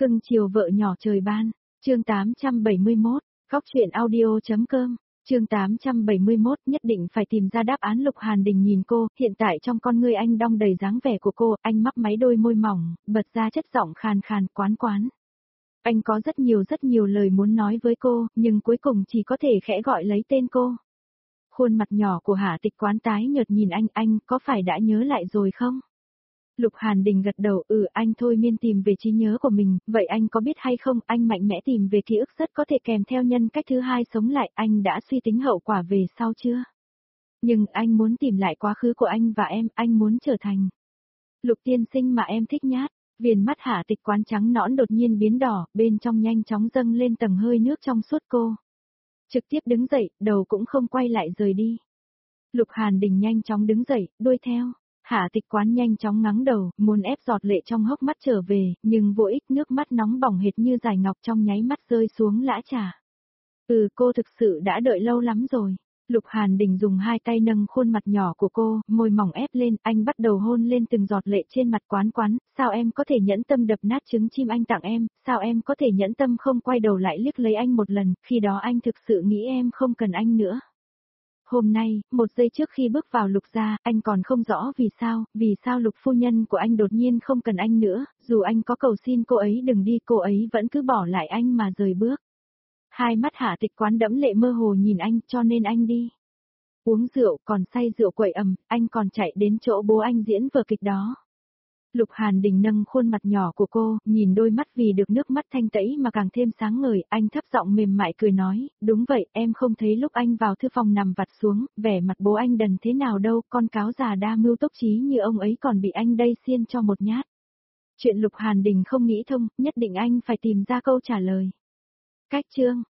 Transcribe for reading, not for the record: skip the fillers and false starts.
Cưng chiều vợ nhỏ trời ban, chương 871, góc truyện audio.com, chương 871 nhất định phải tìm ra đáp án. Lục Hàn Đình nhìn cô, hiện tại trong con ngươi anh đong đầy dáng vẻ của cô, anh mấp máy đôi môi mỏng, bật ra chất giọng khàn khàn quán quán. Anh có rất nhiều lời muốn nói với cô, nhưng cuối cùng chỉ có thể khẽ gọi lấy tên cô. Khuôn mặt nhỏ của Hạ Tịch Quán tái nhợt nhìn anh có phải đã nhớ lại rồi không? Lục Hàn Đình gật đầu, anh thôi miên tìm về trí nhớ của mình, vậy anh có biết hay không, anh mạnh mẽ tìm về ký ức rất có thể kèm theo nhân cách thứ hai sống lại, anh đã suy tính hậu quả về sau chưa? Nhưng anh muốn tìm lại quá khứ của anh và em, anh muốn trở thành Lục tiên sinh mà em thích nhát. Viền mắt Hạ Tịch Quán trắng nõn đột nhiên biến đỏ, bên trong nhanh chóng dâng lên tầng hơi nước trong suốt cô. Trực tiếp đứng dậy, đầu cũng không quay lại rời đi. Lục Hàn Đình nhanh chóng đứng dậy, đuôi theo. Hạ Tịch Quán nhanh chóng ngắng đầu, muốn ép giọt lệ trong hốc mắt trở về, nhưng vô ích, nước mắt nóng bỏng hệt như giải ngọc trong nháy mắt rơi xuống lã chả. Cô thực sự đã đợi lâu lắm rồi. Lục Hàn Đình dùng hai tay nâng khuôn mặt nhỏ của cô, môi mỏng ép lên, anh bắt đầu hôn lên từng giọt lệ trên mặt Quán Quán, sao em có thể nhẫn tâm đập nát trứng chim anh tặng em, sao em có thể nhẫn tâm không quay đầu lại liếc lấy anh một lần, khi đó anh thực sự nghĩ em không cần anh nữa. Hôm nay, một giây trước khi bước vào Lục gia, anh còn không rõ vì sao Lục phu nhân của anh đột nhiên không cần anh nữa, dù anh có cầu xin cô ấy đừng đi, cô ấy vẫn cứ bỏ lại anh mà rời bước. Hai mắt Hạ Tịch Quán đẫm lệ mơ hồ nhìn anh, cho nên anh đi. Uống rượu, còn say rượu quậy ầm, anh còn chạy đến chỗ bố anh diễn vở kịch đó. Lục Hàn Đình nâng khuôn mặt nhỏ của cô, nhìn đôi mắt vì được nước mắt thanh tẩy mà càng thêm sáng ngời, anh thấp giọng mềm mại cười nói, đúng vậy, em không thấy lúc anh vào thư phòng nằm vặt xuống, vẻ mặt bố anh đần thế nào đâu, con cáo già đa mưu túc trí như ông ấy còn bị anh đây xiên cho một nhát. Chuyện Lục Hàn Đình không nghĩ thông, nhất định anh phải tìm ra câu trả lời. Cách chương